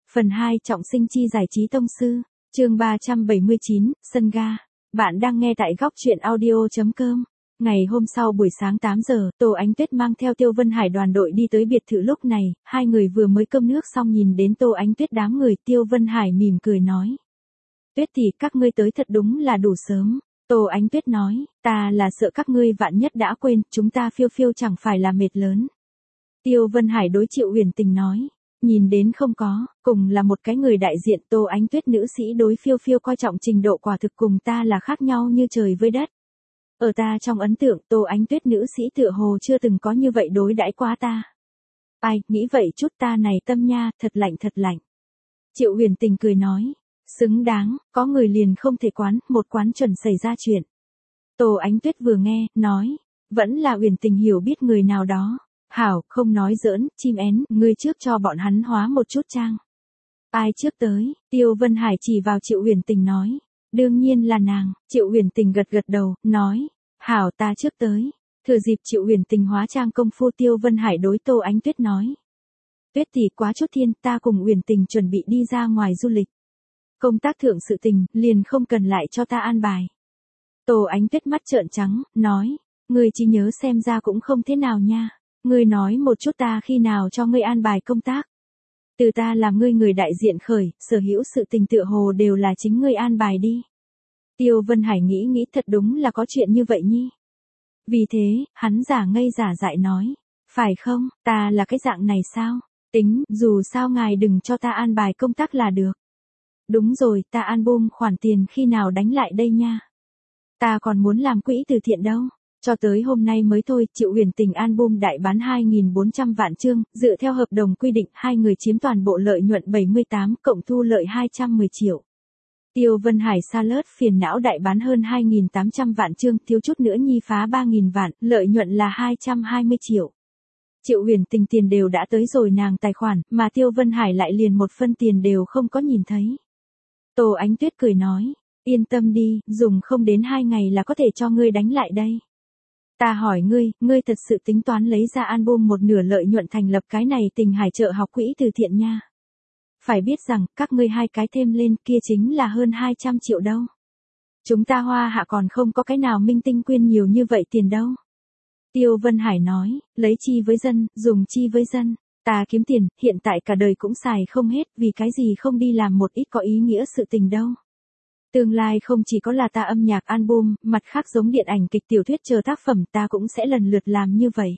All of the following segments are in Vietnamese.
Phần 2 trọng sinh chi giải trí tông sư, chương 379, sân ga. Bạn đang nghe tại góc truyện audio.com. Ngày hôm sau buổi sáng 8 giờ, Tô Ánh Tuyết mang theo Tiêu Vân Hải đoàn đội đi tới biệt thự lúc này, hai người vừa mới cơm nước xong nhìn đến Tô Ánh Tuyết đám người, Tiêu Vân Hải mỉm cười nói. Tuyết thì các ngươi tới thật đúng là đủ sớm. Tô Ánh Tuyết nói, ta là sợ các ngươi vạn nhất đã quên, chúng ta phiêu phiêu chẳng phải là mệt lớn. Tiêu Vân Hải đối Triệu Huyền Tình nói. Nhìn đến không có, cùng là một cái người đại diện, Tô Ánh Tuyết nữ sĩ đối phiêu phiêu coi trọng trình độ quả thực cùng ta là khác nhau như trời với đất. Ở ta trong ấn tượng, Tô Ánh Tuyết nữ sĩ tựa hồ chưa từng có như vậy đối đãi quá ta. Ai, nghĩ vậy chút ta này tâm nha, thật lạnh thật lạnh. Triệu Huyền Tình cười nói, xứng đáng, có người liền không thể quán, một quán chuẩn xảy ra chuyện. Tô Ánh Tuyết vừa nghe, nói, vẫn là Huyền Tình hiểu biết người nào đó. Hảo, không nói giỡn, chim én, ngươi trước cho bọn hắn hóa một chút trang. Ai trước tới, Tiêu Vân Hải chỉ vào Triệu Huyền Tình nói. Đương nhiên là nàng, Triệu Huyền Tình gật gật đầu, nói. Hảo, ta trước tới. Thừa dịp Triệu Huyền Tình hóa trang công phu, Tiêu Vân Hải đối Tô Ánh Tuyết nói. Tuyết tỷ quá chút thiên, ta cùng Huyền Tình chuẩn bị đi ra ngoài du lịch. Công tác thượng sự tình, liền không cần lại cho ta an bài. Tô Ánh Tuyết mắt trợn trắng, nói. Ngươi chỉ nhớ xem ra cũng không thế nào nha. Ngươi nói một chút ta khi nào cho ngươi an bài công tác. Từ ta làm ngươi người đại diện khởi, sở hữu sự tình tựa hồ đều là chính ngươi an bài đi. Tiêu Vân Hải nghĩ thật đúng là có chuyện như vậy nhi. Vì thế, hắn giả ngây giả dại nói. Phải không, ta là cái dạng này sao? Tính, dù sao ngài đừng cho ta an bài công tác là được. Đúng rồi, ta album khoản tiền khi nào đánh lại đây nha. Ta còn muốn làm quỹ từ thiện đâu. Cho tới hôm nay mới thôi, Triệu Huyền Tình album đại bán 2.400 vạn chương, dựa theo hợp đồng quy định, hai người chiếm toàn bộ lợi nhuận 78, cộng thu lợi 210 triệu. Tiêu Vân Hải Salad phiền não đại bán hơn 2.800 vạn chương, thiếu chút nữa nhi phá 3.000 vạn, lợi nhuận là 220 triệu. Triệu Huyền Tình tiền đều đã tới rồi nàng tài khoản, mà Tiêu Vân Hải lại liền một phân tiền đều không có nhìn thấy. Tô Ánh Tuyết cười nói, yên tâm đi, dùng không đến 2 ngày là có thể cho ngươi đánh lại đây. Ta hỏi ngươi thật sự tính toán lấy ra album một nửa lợi nhuận thành lập cái này Tình Hải chợ học quỹ từ thiện nha. Phải biết rằng, các ngươi hai cái thêm lên kia chính là hơn 200 triệu đâu. Chúng ta Hoa Hạ còn không có cái nào minh tinh quyên nhiều như vậy tiền đâu. Tiêu Vân Hải nói, lấy chi với dân, dùng chi với dân. Ta kiếm tiền, hiện tại cả đời cũng xài không hết, vì cái gì không đi làm một ít có ý nghĩa sự tình đâu. Tương lai không chỉ có là ta âm nhạc album, mặt khác giống điện ảnh kịch tiểu thuyết chờ tác phẩm ta cũng sẽ lần lượt làm như vậy.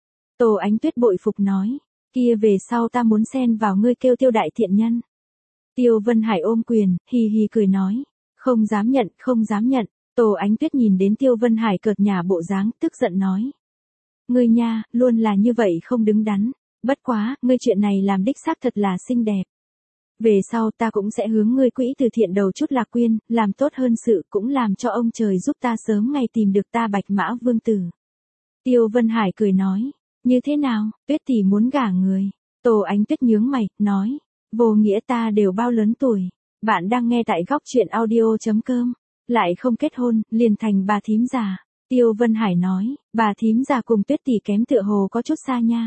Tô Ánh Tuyết bội phục nói, kia về sau ta muốn xen vào ngươi kêu Tiêu đại thiện nhân. Tiêu Vân Hải ôm quyền, hì hì cười nói, không dám nhận, không dám nhận. Tô Ánh Tuyết nhìn đến Tiêu Vân Hải cợt nhả bộ dáng, tức giận nói. Ngươi nha, luôn là như vậy không đứng đắn, bất quá, ngươi chuyện này làm đích xác thật là xinh đẹp. Về sau ta cũng sẽ hướng ngươi quỹ từ thiện đầu chút lạc quyên, làm tốt hơn sự cũng làm cho ông trời giúp ta sớm ngày tìm được ta Bạch Mã Vương Tử. Tiêu Vân Hải cười nói, như thế nào, Tuyết tỷ muốn gả người. Tô Ánh Tuyết nhướng mày, nói, vô nghĩa ta đều bao lớn tuổi. Bạn đang nghe tại góc truyện audio.com, lại không kết hôn, liền thành bà thím già. Tiêu Vân Hải nói, bà thím già cùng Tuyết tỷ kém tựa hồ có chút xa nha.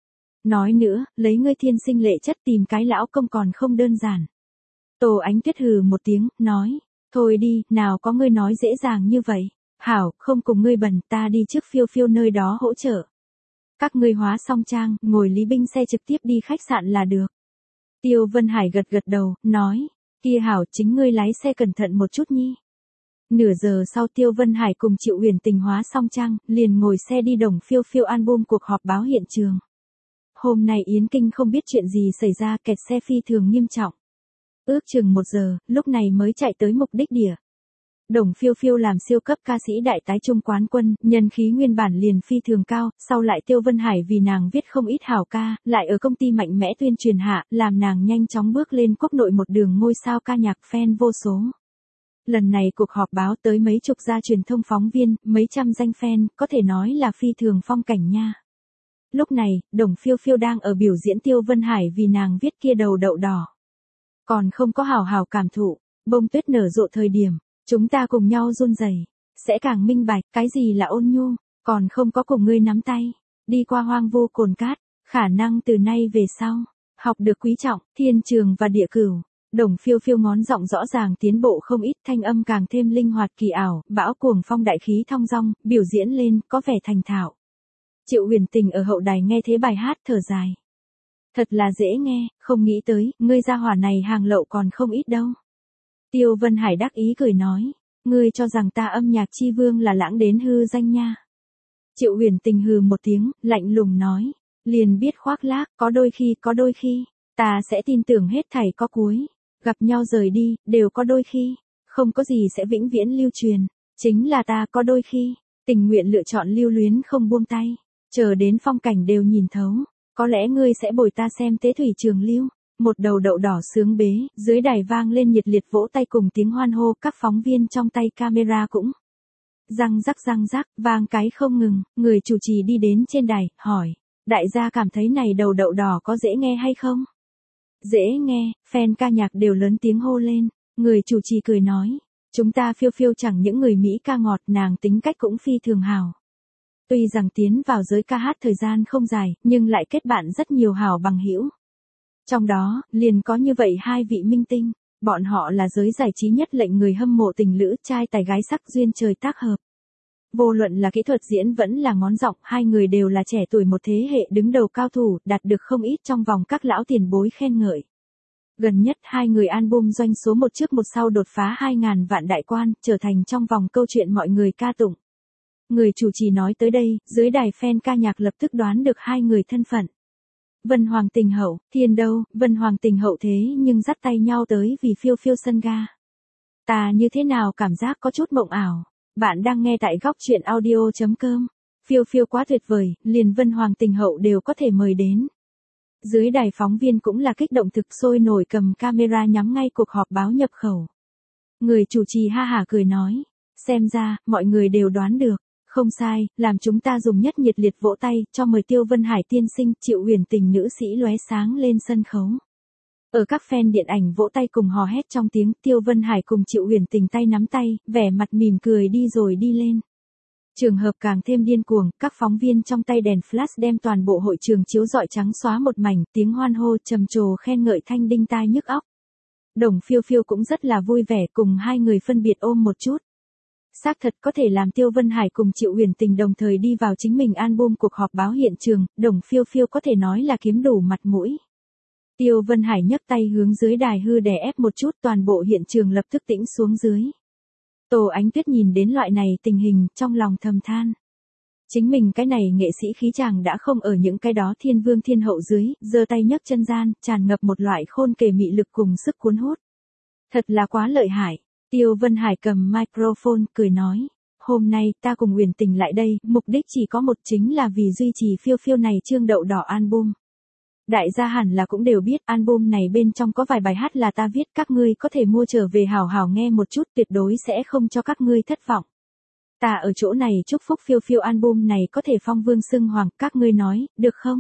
Nói nữa, lấy ngươi thiên sinh lệ chất tìm cái lão công còn không đơn giản. Tô Ánh Tuyết hừ một tiếng, nói, thôi đi, nào có ngươi nói dễ dàng như vậy. Hảo, không cùng ngươi bần, ta đi trước phiêu phiêu nơi đó hỗ trợ. Các ngươi hóa xong trang, ngồi Lý Binh xe trực tiếp đi khách sạn là được. Tiêu Vân Hải gật gật đầu, nói, kia hảo chính ngươi lái xe cẩn thận một chút nhi. Nửa giờ sau Tiêu Vân Hải cùng Triệu Huyền Tình hóa xong trang, liền ngồi xe đi Đồng Phiêu Phiêu album cuộc họp báo hiện trường. Hôm nay Yến Kinh không biết chuyện gì xảy ra, kẹt xe phi thường nghiêm trọng. Ước chừng 1 giờ, lúc này mới chạy tới mục đích địa. Đồng Phiêu Phiêu làm siêu cấp ca sĩ đại tái trung quán quân, nhân khí nguyên bản liền phi thường cao, sau lại Tiêu Vân Hải vì nàng viết không ít hảo ca, lại ở công ty mạnh mẽ tuyên truyền hạ, làm nàng nhanh chóng bước lên quốc nội một đường ngôi sao ca nhạc fan vô số. Lần này cuộc họp báo tới mấy chục gia truyền thông phóng viên, mấy trăm danh fan, có thể nói là phi thường phong cảnh nha. Lúc này, Đồng Phiêu Phiêu đang ở biểu diễn Tiêu Vân Hải vì nàng viết kia đầu đậu đỏ. Còn không có hào hào cảm thụ, bông tuyết nở rộ thời điểm, chúng ta cùng nhau run rẩy, sẽ càng minh bạch cái gì là ôn nhu, còn không có cùng ngươi nắm tay, đi qua hoang vu cồn cát, khả năng từ nay về sau, Học được quý trọng, thiên trường và địa cửu. Đồng Phiêu Phiêu ngón giọng rõ ràng tiến bộ không ít, thanh âm càng thêm linh hoạt kỳ ảo, bão cuồng phong đại khí thong dong, biểu diễn lên, có vẻ thành thạo. Triệu Huyền Tình ở hậu đài nghe thế bài hát thở dài. Thật là dễ nghe, không nghĩ tới, ngươi gia hỏa này hàng lậu còn không ít đâu. Tiêu Vân Hải đắc ý cười nói, ngươi cho rằng ta âm nhạc chi vương là lãng đến hư danh nha. Triệu Huyền Tình hừ một tiếng, lạnh lùng nói, liền biết khoác lác, có đôi khi, ta sẽ tin tưởng hết thảy có cuối. Gặp nhau rời đi, đều có đôi khi, không có gì sẽ vĩnh viễn lưu truyền, chính là ta có đôi khi, tình nguyện lựa chọn lưu luyến không buông tay, chờ đến phong cảnh đều nhìn thấu, có lẽ ngươi sẽ bồi ta xem tế thủy trường lưu. Một đầu đậu đỏ sướng bế, dưới đài vang lên nhiệt liệt vỗ tay cùng tiếng hoan hô, các phóng viên trong tay camera cũng răng rắc, vang cái không ngừng, người chủ trì đi đến trên đài, hỏi, đại gia cảm thấy này đầu đậu đỏ có dễ nghe hay không? Dễ nghe, fan ca nhạc đều lớn tiếng hô lên, người chủ trì cười nói, chúng ta Phiêu Phiêu chẳng những người Mỹ ca ngọt, nàng tính cách cũng phi thường hảo. Tuy rằng tiến vào giới ca hát thời gian không dài, nhưng lại kết bạn rất nhiều hảo bằng hữu. Trong đó, liền có như vậy hai vị minh tinh, bọn họ là giới giải trí nhất lệnh người hâm mộ tình lữ trai tài gái sắc duyên trời tác hợp. Vô luận là kỹ thuật diễn vẫn là ngón giọng, hai người đều là trẻ tuổi một thế hệ đứng đầu cao thủ, đạt được không ít trong vòng các lão tiền bối khen ngợi. Gần nhất hai người album doanh số một trước một sau đột phá 2.000 vạn đại quan, trở thành trong vòng câu chuyện mọi người ca tụng. Người chủ trì nói tới đây, dưới đài fan ca nhạc lập tức đoán được hai người thân phận. Vân Hoàng Tình Hậu, Thiên đâu, Vân Hoàng Tình Hậu thế nhưng dắt tay nhau tới vì Phiêu Phiêu sân ga. Ta như thế nào cảm giác có chút mộng ảo. Bạn đang nghe tại góc truyện audio.com. Phiêu Phiêu quá tuyệt vời, liền Vân Hoàng Tình Hậu đều có thể mời đến. Dưới đài phóng viên cũng là kích động thực sôi nổi, cầm camera nhắm ngay cuộc họp báo nhập khẩu. Người chủ trì ha hả cười nói, xem ra, mọi người đều đoán được. Không sai, làm chúng ta dùng nhất nhiệt liệt vỗ tay, cho mời Tiêu Vân Hải tiên sinh, Triệu Huyền Tình nữ sĩ lóe sáng lên sân khấu. Ở các fan điện ảnh vỗ tay cùng hò hét trong tiếng, Tiêu Vân Hải cùng Triệu Huyền Tình tay nắm tay, vẻ mặt mỉm cười đi rồi đi lên. Trường hợp càng thêm điên cuồng, các phóng viên trong tay đèn flash đem toàn bộ hội trường chiếu rọi trắng xóa một mảnh, tiếng hoan hô trầm trồ khen ngợi thanh đinh tai nhức óc. Đồng Phiêu Phiêu cũng rất là vui vẻ, cùng hai người phân biệt ôm một chút. Xác thật có thể làm Tiêu Vân Hải cùng Triệu Huyền Tình đồng thời đi vào chính mình album cuộc họp báo hiện trường, Đồng Phiêu Phiêu có thể nói là kiếm đủ mặt mũi. Tiêu Vân Hải nhấc tay hướng dưới đài hư đè ép một chút, toàn bộ hiện trường lập tức tĩnh xuống dưới. Tô Ánh Tuyết nhìn đến loại này tình hình, trong lòng thầm than. Chính mình cái này nghệ sĩ khí chàng đã không ở những cái đó thiên vương thiên hậu dưới, giơ tay nhấc chân gian, tràn ngập một loại khôn kể mị lực cùng sức cuốn hút. Thật là quá lợi hại. Tiêu Vân Hải cầm microphone, cười nói, hôm nay ta cùng Huyền Tình lại đây, mục đích chỉ có một, chính là vì duy trì Phiêu Phiêu này chương đậu đỏ album. Đại gia hẳn là cũng đều biết, album này bên trong có vài bài hát là ta viết, các ngươi có thể mua trở về hào hào nghe một chút, tuyệt đối sẽ không cho các ngươi thất vọng. Ta ở chỗ này chúc phúc Phiêu Phiêu album này có thể phong vương xưng hoàng, các ngươi nói, được không?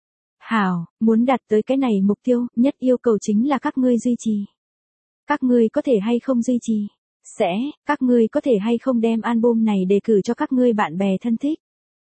Hào, muốn đạt tới cái này mục tiêu, nhất yêu cầu chính là các ngươi duy trì. Các ngươi có thể hay không duy trì? Các ngươi có thể hay không đem album này đề cử cho các ngươi bạn bè thân thích?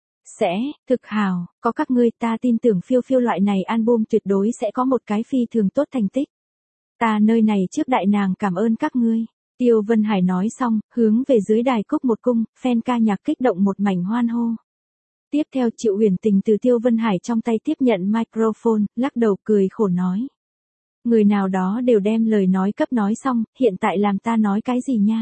Thực hào, có các ngươi ta tin tưởng Phiêu Phiêu loại này album tuyệt đối sẽ có một cái phi thường tốt thành tích. Ta nơi này trước đại nàng cảm ơn các ngươi. Tiêu Vân Hải nói xong, hướng về dưới đài cúc một cung, fan ca nhạc kích động một mảnh hoan hô. Tiếp theo Triệu Huyền Tình từ Tiêu Vân Hải trong tay tiếp nhận microphone, lắc đầu cười khổ nói. Người nào đó đều đem lời nói cấp nói xong, hiện tại làm ta nói cái gì nha?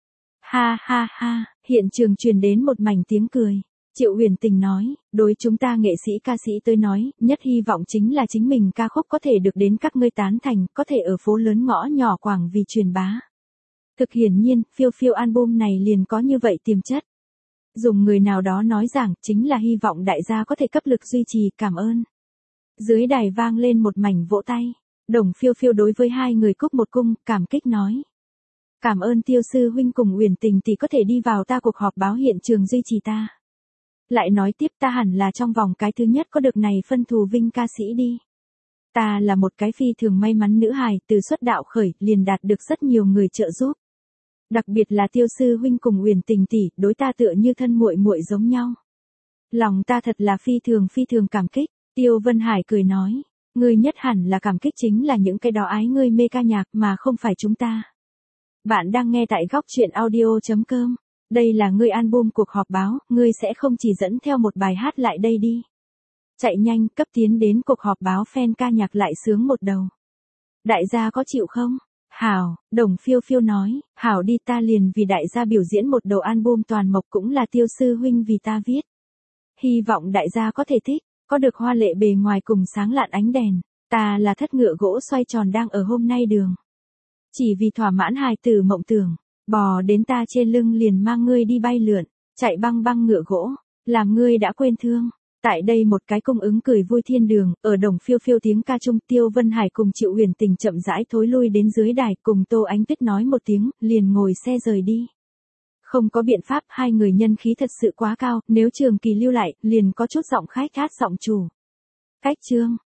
Ha ha ha, hiện trường truyền đến một mảnh tiếng cười. Triệu Huyền Tình nói, đối chúng ta nghệ sĩ ca sĩ tới nói, nhất hy vọng chính là chính mình ca khúc có thể được đến các ngươi tán thành, có thể ở phố lớn ngõ nhỏ quảng vì truyền bá. Thực hiển nhiên, Phiêu Phiêu album này liền có như vậy tiềm chất. Dùng người nào đó nói rằng, chính là hy vọng đại gia có thể cấp lực duy trì, cảm ơn. Dưới đài vang lên một mảnh vỗ tay. Đồng Phiêu Phiêu đối với hai người cúc một cung, cảm kích nói. Cảm ơn Tiêu sư huynh cùng Huyền Tình tỷ có thể đi vào ta cuộc họp báo hiện trường duy trì ta. Lại nói tiếp, ta hẳn là trong vòng cái thứ nhất có được này phân thù vinh ca sĩ đi. Ta là một cái phi thường may mắn nữ hài, từ xuất đạo khởi, liền đạt được rất nhiều người trợ giúp. Đặc biệt là Tiêu sư huynh cùng Huyền Tình tỷ, đối ta tựa như thân muội muội giống nhau. Lòng ta thật là phi thường cảm kích. Tiêu Vân Hải cười nói. Ngươi nhất hẳn là cảm kích chính là những cái đó ái ngươi mê ca nhạc mà không phải chúng ta. Bạn đang nghe tại góc chuyện audio.com. Đây là ngươi album cuộc họp báo, ngươi sẽ không chỉ dẫn theo một bài hát lại đây đi. Chạy nhanh, cấp tiến đến cuộc họp báo fan ca nhạc lại sướng một đầu. Đại gia có chịu không? Hảo, Đồng Phiêu Phiêu nói, hảo đi ta liền vì đại gia biểu diễn một đầu album toàn mộc cũng là Tiêu sư huynh vì ta viết. Hy vọng đại gia có thể thích, có được hoa lệ bề ngoài cùng sáng lạn ánh đèn, ta là thất ngựa gỗ xoay tròn đang ở hôm nay đường. Chỉ vì thỏa mãn hài tử mộng tưởng, bò đến ta trên lưng liền mang ngươi đi bay lượn, chạy băng băng ngựa gỗ, làm ngươi đã quên thương. Tại đây một cái cung ứng cười vui thiên đường, ở Đồng Phiêu Phiêu tiếng ca trung Tiêu Vân Hải cùng Triệu Huyền Tình chậm rãi thối lui đến dưới đài cùng Tô Ánh Tuyết nói một tiếng, liền ngồi xe rời đi. Không có biện pháp, hai người nhân khí thật sự quá cao, nếu trường kỳ lưu lại, liền có chút giọng khách hát giọng chủ. Cách chương,